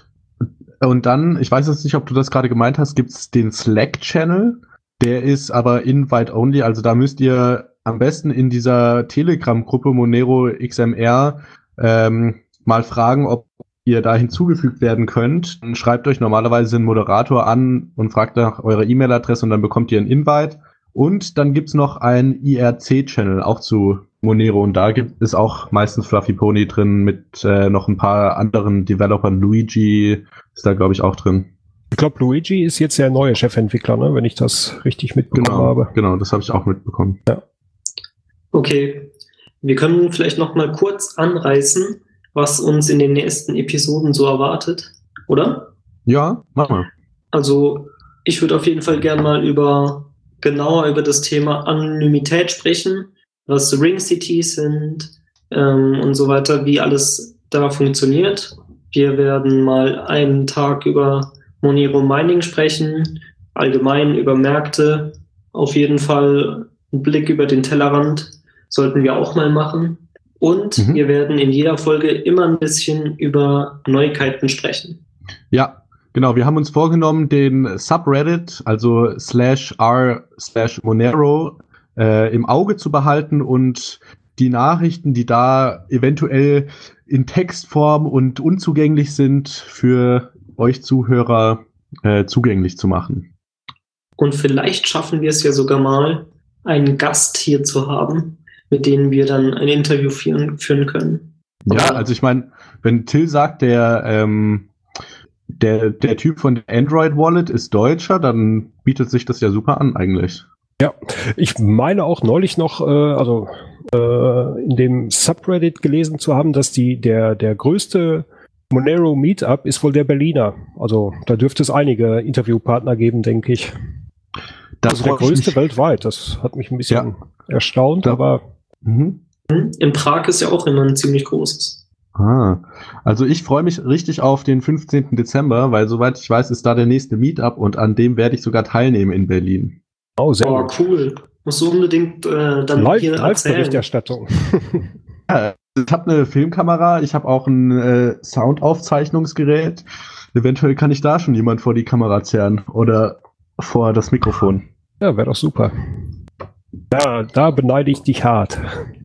Und dann, ich weiß jetzt nicht, ob du das gerade gemeint hast, gibt es den Slack-Channel. Der ist aber Invite-only, also da müsst ihr am besten in dieser Telegram-Gruppe Monero X M R ähm, mal fragen, ob ihr da hinzugefügt werden könnt. Dann schreibt euch normalerweise einen Moderator an und fragt nach eurer E-Mail-Adresse und dann bekommt ihr einen Invite. Und dann gibt's noch einen I R C-Channel, auch zu Monero. Und da gibt es auch meistens Fluffy Pony drin mit äh, noch ein paar anderen Developern. Luigi ist da, glaube ich, auch drin. Ich glaube, Luigi ist jetzt der neue Chefentwickler, ne? Wenn ich das richtig mitbekommen Genau, habe. genau, das habe ich auch mitbekommen. Ja. Okay, wir können vielleicht noch mal kurz anreißen, was uns in den nächsten Episoden so erwartet, oder? Ja, mach mal. Also ich würde auf jeden Fall gern mal über genauer über das Thema Anonymität sprechen, was Ring Cities sind ähm, und so weiter, wie alles da funktioniert. Wir werden mal einen Tag über Monero Mining sprechen, allgemein über Märkte, auf jeden Fall einen Blick über den Tellerrand sollten wir auch mal machen. Und Mhm. wir werden in jeder Folge immer ein bisschen über Neuigkeiten sprechen. Ja, genau. Wir haben uns vorgenommen, den Subreddit, also slash r slash Monero, äh, im Auge zu behalten und die Nachrichten, die da eventuell in Textform und unzugänglich sind, für euch Zuhörer äh, zugänglich zu machen. Und vielleicht schaffen wir es ja sogar mal, einen Gast hier zu haben, mit dem wir dann ein Interview führen, führen können. Ja, Aber- also ich meine, wenn Till sagt, der ähm, der der Typ von der Android Wallet ist Deutscher, dann bietet sich das ja super an eigentlich. Ich meine auch neulich noch, äh, also äh, in dem Subreddit gelesen zu haben, dass die der der größte Monero Meetup ist wohl der Berliner. Also da dürfte es einige Interviewpartner geben, denke ich. Das Also der freut mich. größte weltweit. Das hat mich ein bisschen Ja. erstaunt, Ja. aber Mhm. In Prag ist ja auch immer ein ziemlich großes. Ah, also ich freue mich richtig auf den fünfzehnten Dezember, weil soweit ich weiß, ist da der nächste Meetup und an dem werde ich sogar teilnehmen in Berlin. oh, sehr Oh, gut. cool. Musst du unbedingt äh, dann Live, hier erzählen. Live-Berichterstattung. Ja, ich habe eine Filmkamera, ich habe auch ein äh, Soundaufzeichnungsgerät. Eventuell kann ich da schon jemand vor die Kamera zerren oder vor das Mikrofon. Ja, wäre doch super. Ja, da beneide ich dich hart.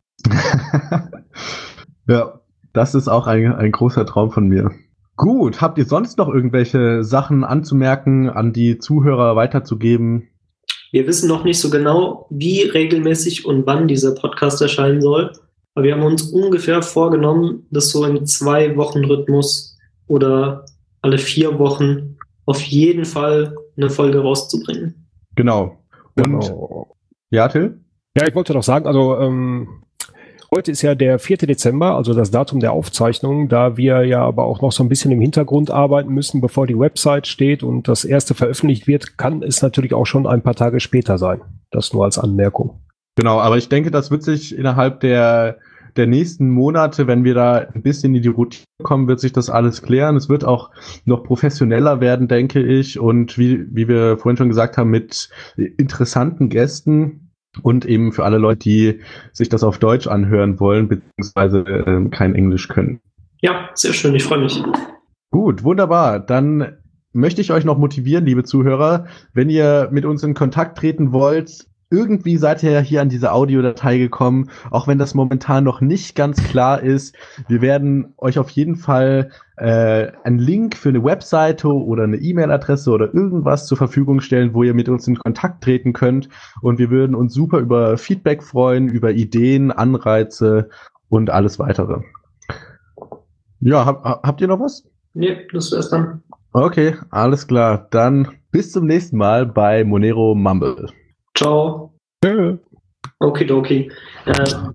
Ja, das ist auch ein, ein großer Traum von mir. Gut, habt ihr sonst noch irgendwelche Sachen anzumerken, an die Zuhörer weiterzugeben? Wir wissen noch nicht so genau, wie regelmäßig und wann dieser Podcast erscheinen soll. Aber wir haben uns ungefähr vorgenommen, das so im Zwei-Wochen-Rhythmus oder alle vier Wochen auf jeden Fall eine Folge rauszubringen. Genau. Und Genau. ja, Till? Ja, ich wollte noch sagen, also ähm, heute ist ja der vierte Dezember, also das Datum der Aufzeichnung, da wir ja aber auch noch so ein bisschen im Hintergrund arbeiten müssen, bevor die Website steht und das erste veröffentlicht wird, kann es natürlich auch schon ein paar Tage später sein. Das nur als Anmerkung. Genau, aber ich denke, das wird sich innerhalb der, der nächsten Monate, wenn wir da ein bisschen in die Routine kommen, wird sich das alles klären. Es wird auch noch professioneller werden, denke ich. Und wie, wie wir vorhin schon gesagt haben, mit interessanten Gästen und eben für alle Leute, die sich das auf Deutsch anhören wollen, beziehungsweise äh, kein Englisch können. Ja, sehr schön, ich freue mich. Gut, wunderbar. Dann möchte ich euch noch motivieren, liebe Zuhörer, wenn ihr mit uns in Kontakt treten wollt. Irgendwie seid ihr ja hier an diese Audiodatei gekommen, auch wenn das momentan noch nicht ganz klar ist. Wir werden euch auf jeden Fall äh, einen Link für eine Webseite oder eine E-Mail-Adresse oder irgendwas zur Verfügung stellen, wo ihr mit uns in Kontakt treten könnt. Und wir würden uns super über Feedback freuen, über Ideen, Anreize und alles weitere. Ja, hab, habt ihr noch was? Nee, das wär's dann. Okay, alles klar. Dann bis zum nächsten Mal bei Monero Mumble. Ciao. Tschö. Okidoki. Äh,